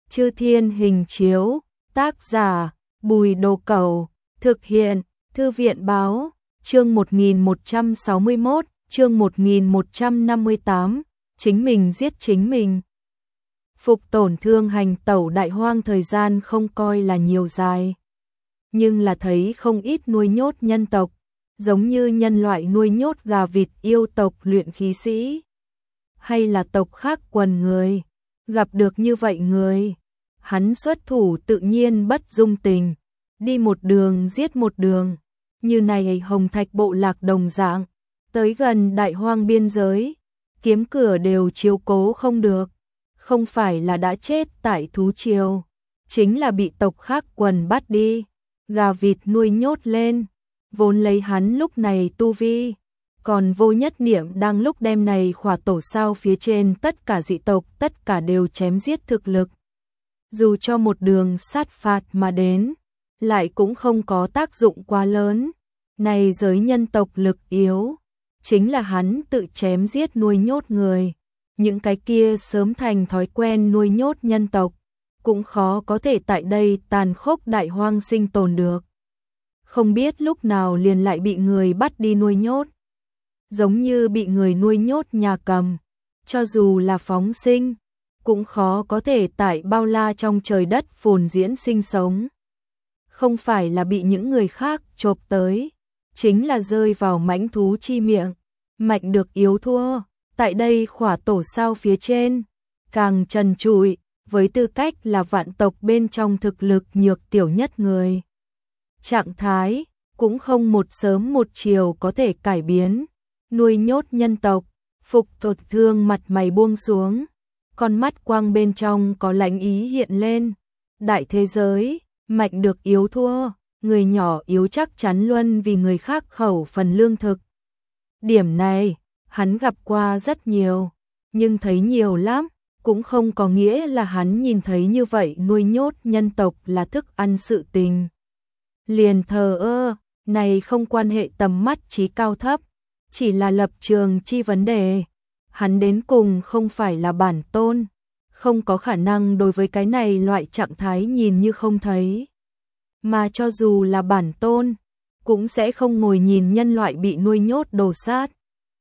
Chư Thiên Hình Chiếu, tác giả Bùi Đồ Cẩu, thực hiện Thư viện Báo, chương 1161, chương 1158, chính mình giết chính mình. Phục Tổn Thương hành tẩu Đại Hoang thời gian không coi là nhiều dài, nhưng là thấy không ít nuôi nhốt nhân tộc, giống như nhân loại nuôi nhốt gà vịt, yêu tộc luyện khí sĩ, hay là tộc khác quần người. Gặp được như vậy người, hắn xuất thủ tự nhiên bất dung tình, đi một đường giết một đường, như này Hồng Thạch bộ lạc đồng dạng, tới gần Đại Hoang biên giới, kiếm cửa đều chiếu cố không được, không phải là đã chết tại thú triều, chính là bị tộc khác quần bắt đi, gà vịt nuôi nhốt lên, vốn lấy hắn lúc này tu vi, còn Vô Nhất Niệm đang lúc đem này khỏa tổ sao phía trên tất cả dị tộc tất cả đều chém giết thực lực. Dù cho một đường sát phạt mà đến, lại cũng không có tác dụng quá lớn. Này giới nhân tộc lực yếu, chính là hắn tự chém giết nuôi nhốt người. Những cái kia sớm thành thói quen nuôi nhốt nhân tộc, cũng khó có thể tại đây tàn khốc Đại Hoang sinh tồn được. Không biết lúc nào liền lại bị người bắt đi nuôi nhốt. Giống như bị người nuôi nhốt nhà cầm, cho dù là phóng sinh, cũng khó có thể tại bao la trong trời đất phồn diễn sinh sống. Không phải là bị những người khác chộp tới, chính là rơi vào mãnh thú chi miệng, mạnh được yếu thua, tại đây khỏa tổ sao phía trên, càng trần trụi, với tư cách là vạn tộc bên trong thực lực nhược tiểu nhất người. Trạng thái, cũng không một sớm một chiều có thể cải biến, nuôi nhốt nhân tộc, Phục Tổn Thương mặt mày buông xuống, con mắt quang bên trong có lãnh ý hiện lên, đại thế giới, mạnh được yếu thua, người nhỏ yếu chắc chắn luôn vì người khác khẩu phần lương thực. Điểm này, hắn gặp qua rất nhiều, nhưng thấy nhiều lắm, cũng không có nghĩa là hắn nhìn thấy như vậy nuôi nhốt nhân tộc là thức ăn sự tình. Liền thờ ơ, này không quan hệ tầm mắt trí cao thấp, chỉ là lập trường chi vấn đề. Hắn đến cùng không phải là bản tôn, không có khả năng đối với cái này loại trạng thái nhìn như không thấy. Mà cho dù là bản tôn, cũng sẽ không ngồi nhìn nhân loại bị nuôi nhốt đồ sát.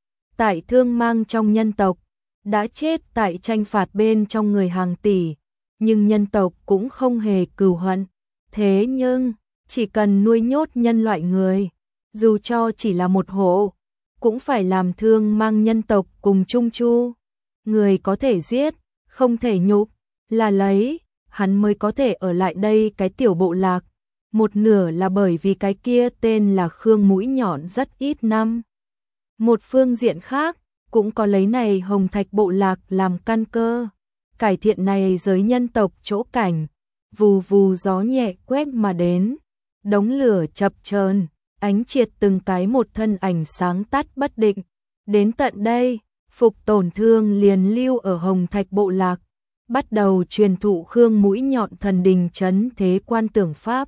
Tại thương mang trong nhân tộc, đã chết tại tranh phạt bên trong người hàng tỷ, nhưng nhân tộc cũng không hề cừu hận. Thế nhưng, chỉ cần nuôi nhốt nhân loại người, dù cho chỉ là một hộ, cũng phải làm thương mang nhân tộc cùng chung chu. Người có thể giết, không thể nhục, là lấy, hắn mới có thể ở lại đây cái tiểu bộ lạc. Một nửa là bởi vì cái kia tên là Khương Mũi Nhọn rất ít năm. Một phương diện khác, cũng có lấy này Hồng Thạch bộ lạc làm căn cơ, cải thiện này giới nhân tộc chỗ cảnh. Vù vù gió nhẹ quét mà đến, đống lửa chập chờn, ánh triệt từng cái một thân ảnh sáng tắt bất định. Đến tận đây, Phục Tổn Thương liền lưu ở Hồng Thạch bộ lạc, bắt đầu truyền thụ Khương Mũi Nhọn thần đình trấn thế quan tưởng pháp.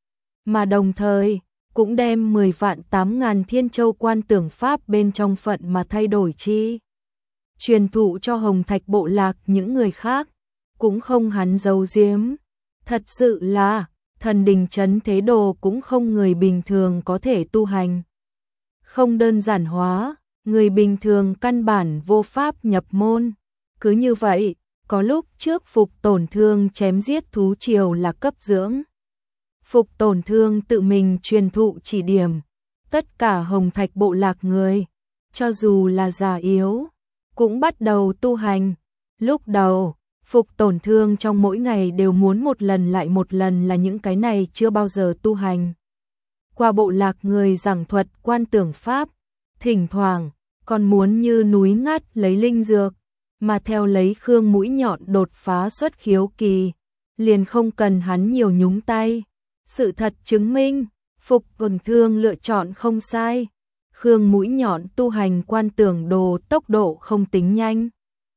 Mà đồng thời, cũng đem 10 vạn 8.000 thiên châu quan tưởng pháp bên trong phận mà thay đổi chi. Truyền thụ cho Hồng Thạch bộ lạc những người khác, cũng không hắn giấu giếm. Thật sự là, thần đình trấn thế đồ cũng không người bình thường có thể tu hành. Không đơn giản hóa, người bình thường căn bản vô pháp nhập môn. Cứ như vậy, có lúc trước Phục Tổn Thương chém giết thú triều là cấp dưỡng. Phục Tổn Thương tự mình truyền thụ chỉ điểm, tất cả Hồng Thạch bộ lạc người, cho dù là già yếu, cũng bắt đầu tu hành. Lúc đầu, Phục Tổn Thương trong mỗi ngày đều muốn một lần lại một lần là những cái này chưa bao giờ tu hành. Qua bộ lạc người giảng thuật quan tưởng pháp, thỉnh thoảng còn muốn như núi ngắt lấy linh dược, mà theo lấy Khương Mũi Nhọn đột phá xuất khiếu kỳ, liền không cần hắn nhiều nhúng tay. Sự thật chứng minh, Phục Tổn Thương lựa chọn không sai. Khương Mũi Nhọn tu hành quan tưởng đồ tốc độ không tính nhanh,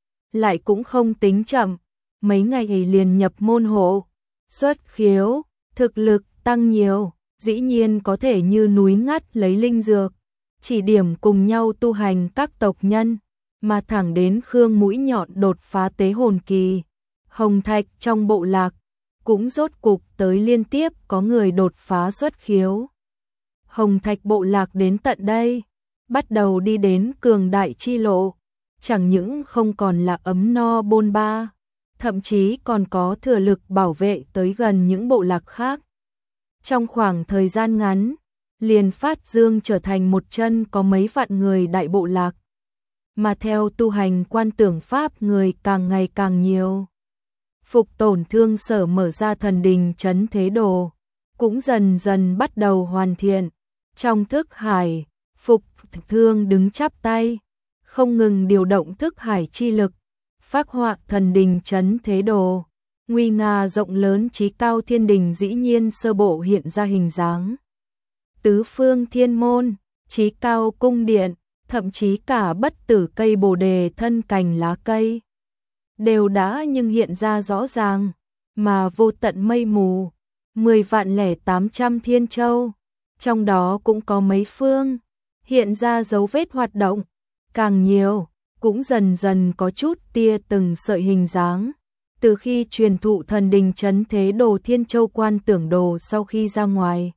lại cũng không tính chậm, mấy ngày liền nhập môn hộ, xuất khiếu, thực lực tăng nhiều, dĩ nhiên có thể như núi ngắt lấy linh dược, chỉ điểm cùng nhau tu hành các tộc nhân, mà thẳng đến Khương Mũi Nhọn đột phá tế hồn kỳ, Hồng Thạch trong bộ lạc, cũng rốt cục tới liên tiếp có người đột phá xuất khiếu. Hồng Thạch bộ lạc đến tận đây, bắt đầu đi đến cường đại chi lộ, chẳng những không còn là ấm no bôn ba, thậm chí còn có thừa lực bảo vệ tới gần những bộ lạc khác. Trong khoảng thời gian ngắn, liền phát dương trở thành một chân có mấy vạn người đại bộ lạc, mà theo tu hành quan tưởng pháp người càng ngày càng nhiều. Phục Tổn Thương sở mở ra thần đình trấn thế đồ, cũng dần dần bắt đầu hoàn thiện. Trong thức hải, Phục Thương đứng chắp tay, không ngừng điều động thức hải chi lực, phác họa thần đình trấn thế đồ. Nguy nga rộng lớn chí cao thiên đình dĩ nhiên sơ bộ hiện ra hình dáng. Tứ phương thiên môn, chí cao cung điện, thậm chí cả bất tử cây bồ đề thân cành lá cây, đều đã nhưng hiện ra rõ ràng, mà vô tận mây mù, 10.800 thiên châu, trong đó cũng có mấy phương, hiện ra dấu vết hoạt động, càng nhiều, cũng dần dần có chút tia từng sợi hình dáng. Từ khi truyền thụ thần đình trấn thế đồ Thiên Châu Quan Tưởng Đồ sau khi ra ngoài,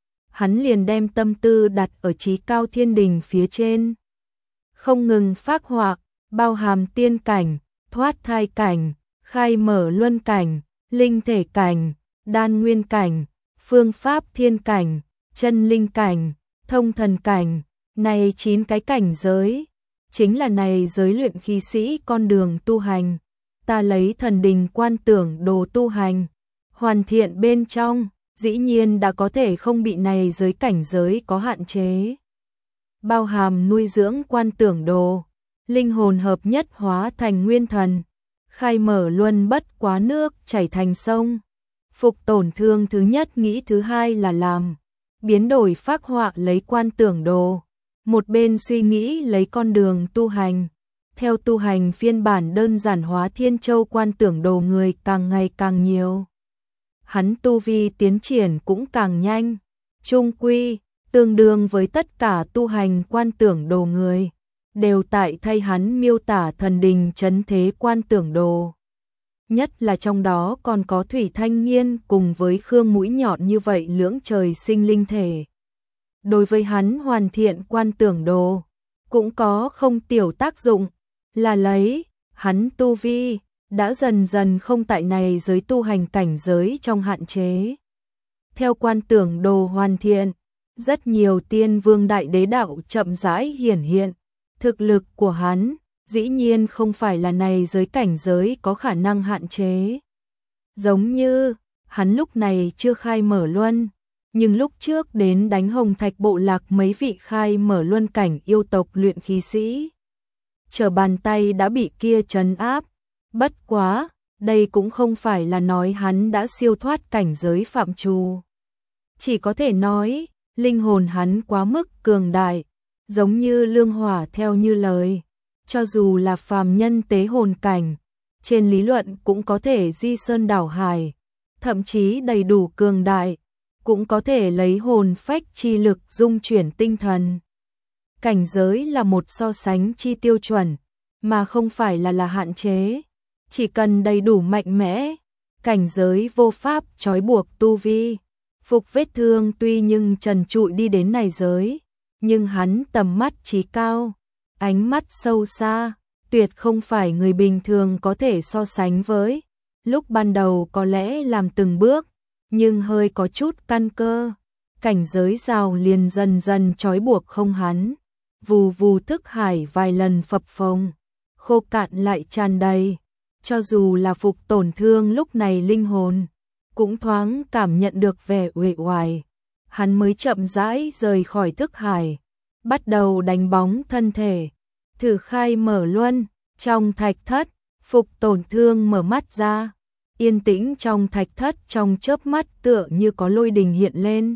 hắn liền đem tâm tư đặt ở chí cao thiên đình phía trên, không ngừng phác họa, bao hàm tiên cảnh, thoát thai cảnh, khai mở luân cảnh, linh thể cảnh, đan nguyên cảnh, phương pháp thiên cảnh, chân linh cảnh, thông thần cảnh, này 9 cái cảnh giới, chính là này giới luyện khí sĩ con đường tu hành. Ta lấy thần đình quan tưởng đồ tu hành, hoàn thiện bên trong, dĩ nhiên đã có thể không bị này giới cảnh giới có hạn chế. Bao hàm nuôi dưỡng quan tưởng đồ, linh hồn hợp nhất hóa thành nguyên thần, khai mở luân bất quá nước chảy thành sông. Phục Tổn Thương thứ nhất nghĩ thứ hai là làm, biến đổi phác họa lấy quan tưởng đồ, một bên suy nghĩ lấy con đường tu hành. Theo tu hành phiên bản đơn giản hóa Thiên Châu Quan Tưởng Đồ người càng ngày càng nhiều, hắn tu vi tiến triển cũng càng nhanh, chung quy, tương đương với tất cả tu hành quan tưởng đồ người, đều tại thay hắn miêu tả thần đình trấn thế quan tưởng đồ. Nhất là trong đó còn có Thủy Thanh Niên cùng với Khương Mũi Nhọn như vậy lưỡng trời sinh linh thể. Đối với hắn hoàn thiện quan tưởng đồ, cũng có không tiểu tác dụng, là lấy, hắn tu vi, đã dần dần không tại này giới tu hành cảnh giới trong hạn chế. Theo quan tưởng đồ hoàn thiện, rất nhiều tiên vương đại đế đạo chậm rãi hiển hiện, thực lực của hắn, dĩ nhiên không phải là này giới cảnh giới có khả năng hạn chế. Giống như, hắn lúc này chưa khai mở luân, nhưng lúc trước đến đánh Hồng Thạch bộ lạc mấy vị khai mở luân cảnh yêu tộc luyện khí sĩ, trở bàn tay đã bị kia trấn áp. Bất quá, đây cũng không phải là nói hắn đã siêu thoát cảnh giới phạm trù. Chỉ có thể nói, linh hồn hắn quá mức cường đại, giống như Lương Hỏa theo như lời. Cho dù là phàm nhân tế hồn cảnh, trên lý luận cũng có thể di sơn đảo hải, thậm chí đầy đủ cường đại, cũng có thể lấy hồn phách chi lực dung chuyển tinh thần. Cảnh giới là một so sánh chi tiêu chuẩn, mà không phải là hạn chế. Chỉ cần đầy đủ mạnh mẽ, cảnh giới vô pháp trói buộc tu vi. Phục Vết Thương tuy nhưng trần trụi đi đến này giới, nhưng hắn tầm mắt chí cao, ánh mắt sâu xa, tuyệt không phải người bình thường có thể so sánh với. Lúc ban đầu có lẽ làm từng bước, nhưng hơi có chút căn cơ, cảnh giới rào liền dần dần trói buộc không hắn. Vù vù thức hải vài lần phập phồng, khô cạn lại tràn đầy. Cho dù là Phục Tổn Thương lúc này linh hồn, cũng thoáng cảm nhận được vẻ uể oải. Hắn mới chậm rãi rời khỏi thức hải, bắt đầu đánh bóng thân thể, thử khai mở luân. Trong thạch thất, Phục Tổn Thương mở mắt ra, yên tĩnh trong thạch thất trong chớp mắt tựa như có lôi đình hiện lên.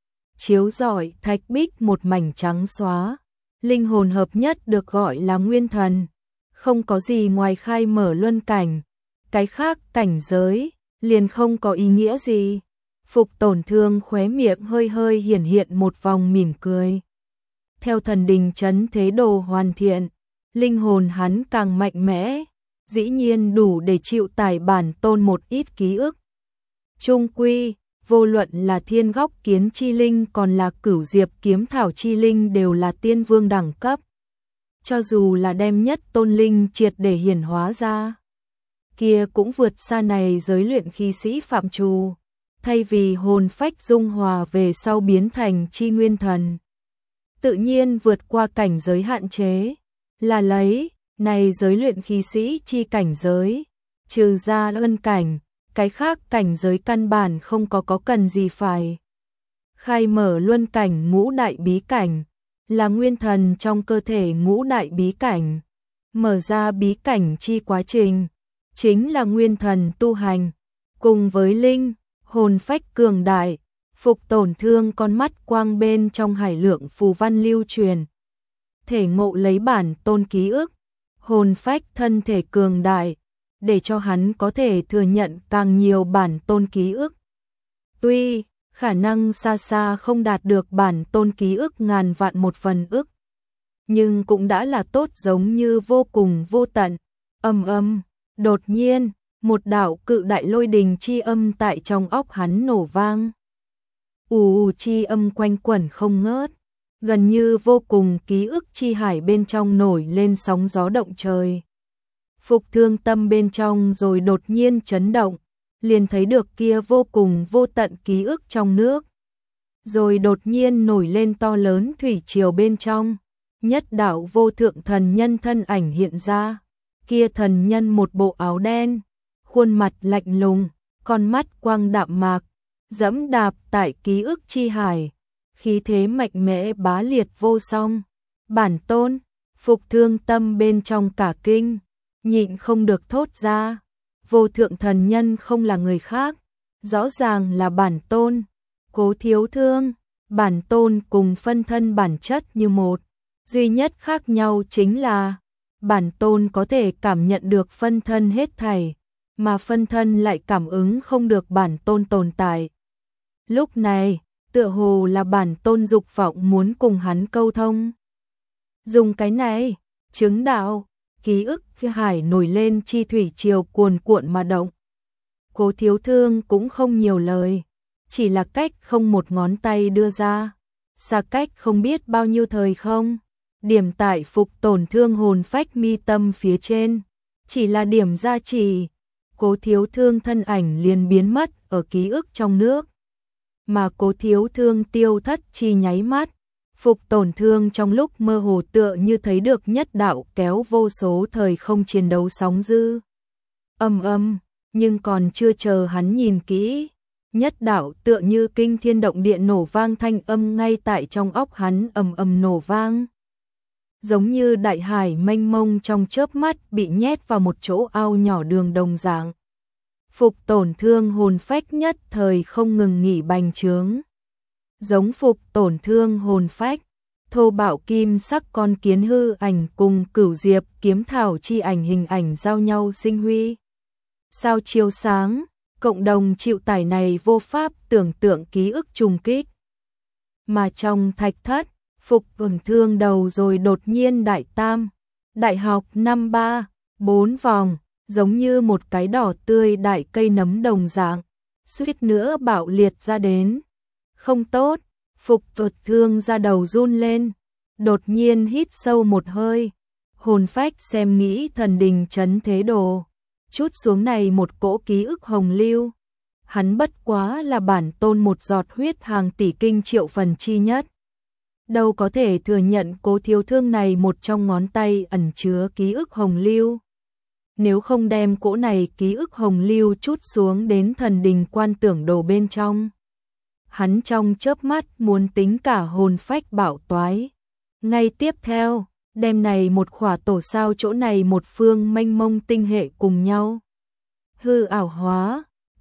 Chiếu rọi thạch bích một mảnh trắng xóa, linh hồn hợp nhất được gọi là nguyên thần. Không có gì ngoài khai mở luân cảnh, cái khác cảnh giới, liền không có ý nghĩa gì. Phục Tổn Thương khóe miệng hơi hơi hiển hiện một vòng mỉm cười. Theo thần đình trấn thế đồ hoàn thiện, linh hồn hắn càng mạnh mẽ, dĩ nhiên đủ để chịu tải bản tôn một ít ký ức. Chung quy, vô luận là Thiên Góc Kiến chi linh còn là Cửu Diệp Kiếm Thảo chi linh đều là tiên vương đẳng cấp. Cho dù là đem nhất tôn linh triệt để hiển hóa ra, kia cũng vượt xa này giới luyện khí sĩ phạm trù, thay vì hồn phách dung hòa về sau biến thành chi nguyên thần. Tự nhiên vượt qua cảnh giới hạn chế, là lấy này giới luyện khí sĩ chi cảnh giới, trừ ra luân cảnh, cái khác cảnh giới căn bản không có cần gì phải khai mở luân cảnh ngũ đại bí cảnh, là nguyên thần trong cơ thể ngũ đại bí cảnh, mở ra bí cảnh chi quá trình, chính là nguyên thần tu hành, cùng với linh, hồn phách cường đại, phục tổn thương con mắt quang bên trong hải lượng phù văn lưu truyền. Thể ngộ lấy bản tôn ký ức, hồn phách thân thể cường đại, để cho hắn có thể thừa nhận càng nhiều bản tôn ký ức. Tuy, khả năng xa xa không đạt được bản tôn ký ức ngàn vạn một phần ức, nhưng cũng đã là tốt, giống như vô cùng vô tận. Đột nhiên, một đạo cự đại lôi đình chi âm tại trong óc hắn nổ vang. Chi âm quanh quẩn không ngớt, gần như vô cùng ký ức chi hải bên trong nổi lên sóng gió động trời. Phục Thương tâm bên trong rồi đột nhiên chấn động, liền thấy được kia vô cùng vô tận ký ức trong nước. Rồi đột nhiên nổi lên to lớn thủy triều bên trong, nhất đạo vô thượng thần nhân thân ảnh hiện ra. Kia thần nhân một bộ áo đen, khuôn mặt lạnh lùng, con mắt quang đạm mạc, dẫm đạp tại ký ức chi hải, khí thế mạnh mẽ bá liệt vô song. Bản tôn, Phục Thương tâm bên trong cả kinh, nhịn không được thốt ra, vô thượng thần nhân không là người khác, rõ ràng là bản tôn, Cố Thiếu Thương. Bản tôn cùng phân thân bản chất như một, duy nhất khác nhau chính là bản tôn có thể cảm nhận được phân thân hết thảy, mà phân thân lại cảm ứng không được bản tôn tồn tại. Lúc này, tựa hồ là bản tôn dục vọng muốn cùng hắn câu thông. Dùng cái này, chứng đạo, ký ức hải nổi lên chi thủy triều cuồn cuộn mà động. Cố Thiếu Thương cũng không nhiều lời, chỉ là cách không một ngón tay đưa ra, xa cách không biết bao nhiêu thời không, điểm tại Phục tổn thương hồn phách mi tâm phía trên, chỉ là điểm gia trì, Cố Thiếu Thương thân ảnh liền biến mất ở ký ức trong nước. Mà Cố Thiếu Thương tiêu thất chi nháy mắt, Phục tổn thương trong lúc mơ hồ tựa như thấy được nhất đạo kéo vô số thời không chiến đấu sóng dư. Nhưng còn chưa chờ hắn nhìn kỹ, nhất đạo tựa như kinh thiên động địa nổ vang thanh âm ngay tại trong óc hắn nổ vang. Giống như đại hải mênh mông trong chớp mắt bị nhét vào một chỗ ao nhỏ đường đồng dạng. Phục tổn thương hồn phách nhất thời không ngừng nghỉ bành trướng. Giống Phục tổn thương hồn phách, thô bạo kim sắc con kiến hư ảnh cùng Cửu Diệp Kiếm Thảo chi ảnh hình ảnh giao nhau sinh huy. Sao chiếu sáng, cộng đồng chịu tải này vô pháp tưởng tượng ký ức trùng kích. Mà trong thạch thất, Phục tổn thương đầu rồi đột nhiên đại tam, đại học 5-3-4 vòng, giống như một cái đỏ tươi đại cây nấm đồng dạng, suýt nữa bạo liệt ra đến. Không tốt, Phục tổn thương ra đầu run lên, đột nhiên hít sâu một hơi, hồn phách xem nghĩ thần đình chấn thế đồ, chút xuống này một cỗ ký ức hồng lưu. Hắn bất quá là bản tôn một giọt huyết hàng tỷ kinh triệu phần chi nhất. Đâu có thể thừa nhận Cố Thiếu Thương này một trong ngón tay ẩn chứa ký ức hồng lưu. Nếu không đem cỗ này ký ức hồng lưu chút xuống đến thần đình quan tưởng đồ bên trong, hắn trong chớp mắt muốn tính cả hồn phách bảo toái. Ngay tiếp theo, đem này một khỏa tổ sao chỗ này một phương mênh mông tinh hệ cùng nhau hư ảo hóa.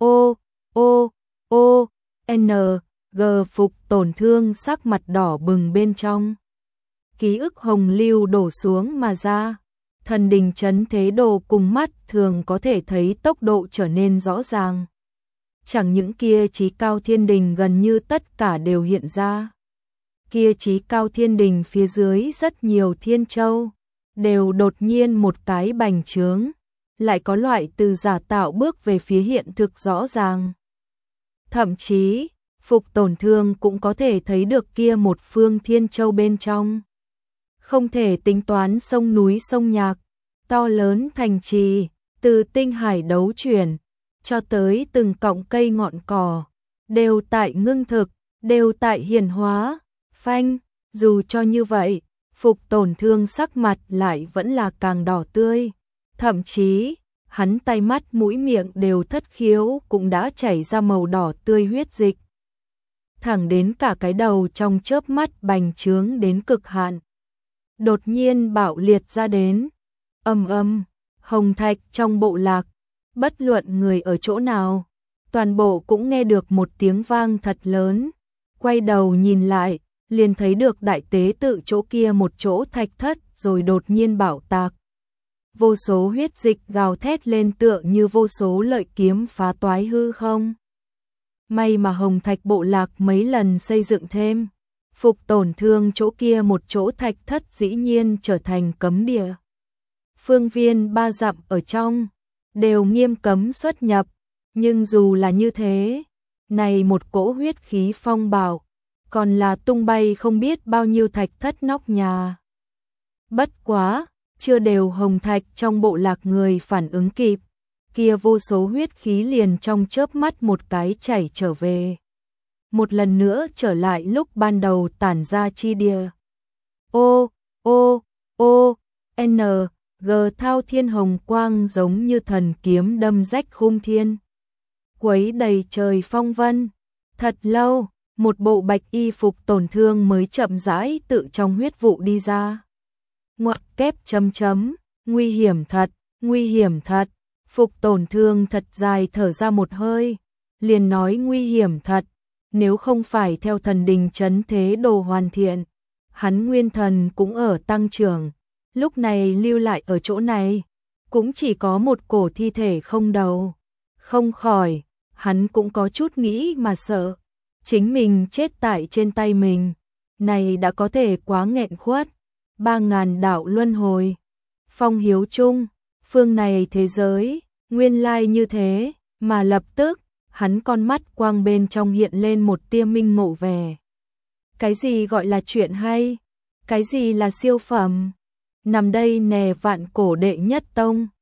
G Phục tổn thương sắc mặt đỏ bừng bên trong. Ký ức hồng lưu đổ xuống mà ra, thần đình chấn thế đồ cùng mắt thường có thể thấy tốc độ trở nên rõ ràng. Chẳng những kia chí cao thiên đình gần như tất cả đều hiện ra. Kia chí cao thiên đình phía dưới rất nhiều thiên châu, đều đột nhiên một cái bành trướng. lại có loại từ giả tạo bước về phía hiện thực rõ ràng. Thậm chí, Phục Tổn Thương cũng có thể thấy được kia một phương thiên châu bên trong. Không thể tính toán sông núi sông nhạc, to lớn thành trì, từ tinh hải đấu chuyển, cho tới từng cọng cây ngọn cỏ, đều tại ngưng thực, đều tại hiển hóa, phanh, dù cho như vậy, Phục Tổn Thương sắc mặt lại vẫn là càng đỏ tươi, thậm chí, hắn tay mắt mũi miệng đều thất khiếu cũng đã chảy ra màu đỏ tươi huyết dịch. Thẳng đến cả cái đầu trong chớp mắt bành trướng đến cực hạn. Đột nhiên bạo liệt ra đến, hồng thạch trong bộ lạc, bất luận người ở chỗ nào, toàn bộ cũng nghe được một tiếng vang thật lớn, quay đầu nhìn lại, liền thấy được đại tế tự chỗ kia một chỗ thạch thất rồi đột nhiên bạo tạc. Vô số huyết dịch gào thét lên tựa như vô số lợi kiếm phá toái hư không. May mà hồng thạch bộ lạc mấy lần xây dựng thêm, Phục Tổn Thương chỗ kia một chỗ thạch thất dĩ nhiên trở thành cấm địa. Phương viên 3 dặm ở trong, đều nghiêm cấm xuất nhập, nhưng dù là như thế, này một cỗ huyết khí phong bạo, còn là tung bay không biết bao nhiêu thạch thất nóc nhà. Bất quá, chưa đều hồng thạch trong bộ lạc người phản ứng kịp, kia vô số huyết khí liền trong chớp mắt một cái chảy trở về. Một lần nữa trở lại lúc ban đầu tản ra chi địa. N, G thao thiên hồng quang giống như thần kiếm đâm rách khung thiên. Quấy đầy trời phong vân. Thật lâu, một bộ bạch y Phục Tổn Thương mới chậm rãi tự trong huyết vụ đi ra. Ngoặc kép nguy hiểm thật, nguy hiểm thật. Phục Tổn Thương thật dài thở ra một hơi, liền nói nguy hiểm thật, nếu không phải theo thần đình trấn thế đồ hoàn thiện, hắn nguyên thần cũng ở tăng trưởng, lúc này lưu lại ở chỗ này, cũng chỉ có một cổ thi thể không đầu. Không khỏi, hắn cũng có chút nghĩ mà sợ, chính mình chết tại trên tay mình, này đã có thể quá nghẹn khuất, 3000 đạo luân hồi. Phong hiếu chung, phương này thế giới, nguyên lai như thế, mà lập tức, hắn con mắt quang bên trong hiện lên một tia minh ngộ vẻ. Cái gì gọi là chuyện hay? Cái gì là siêu phẩm? Nằm đây nè vạn cổ đệ nhất tông,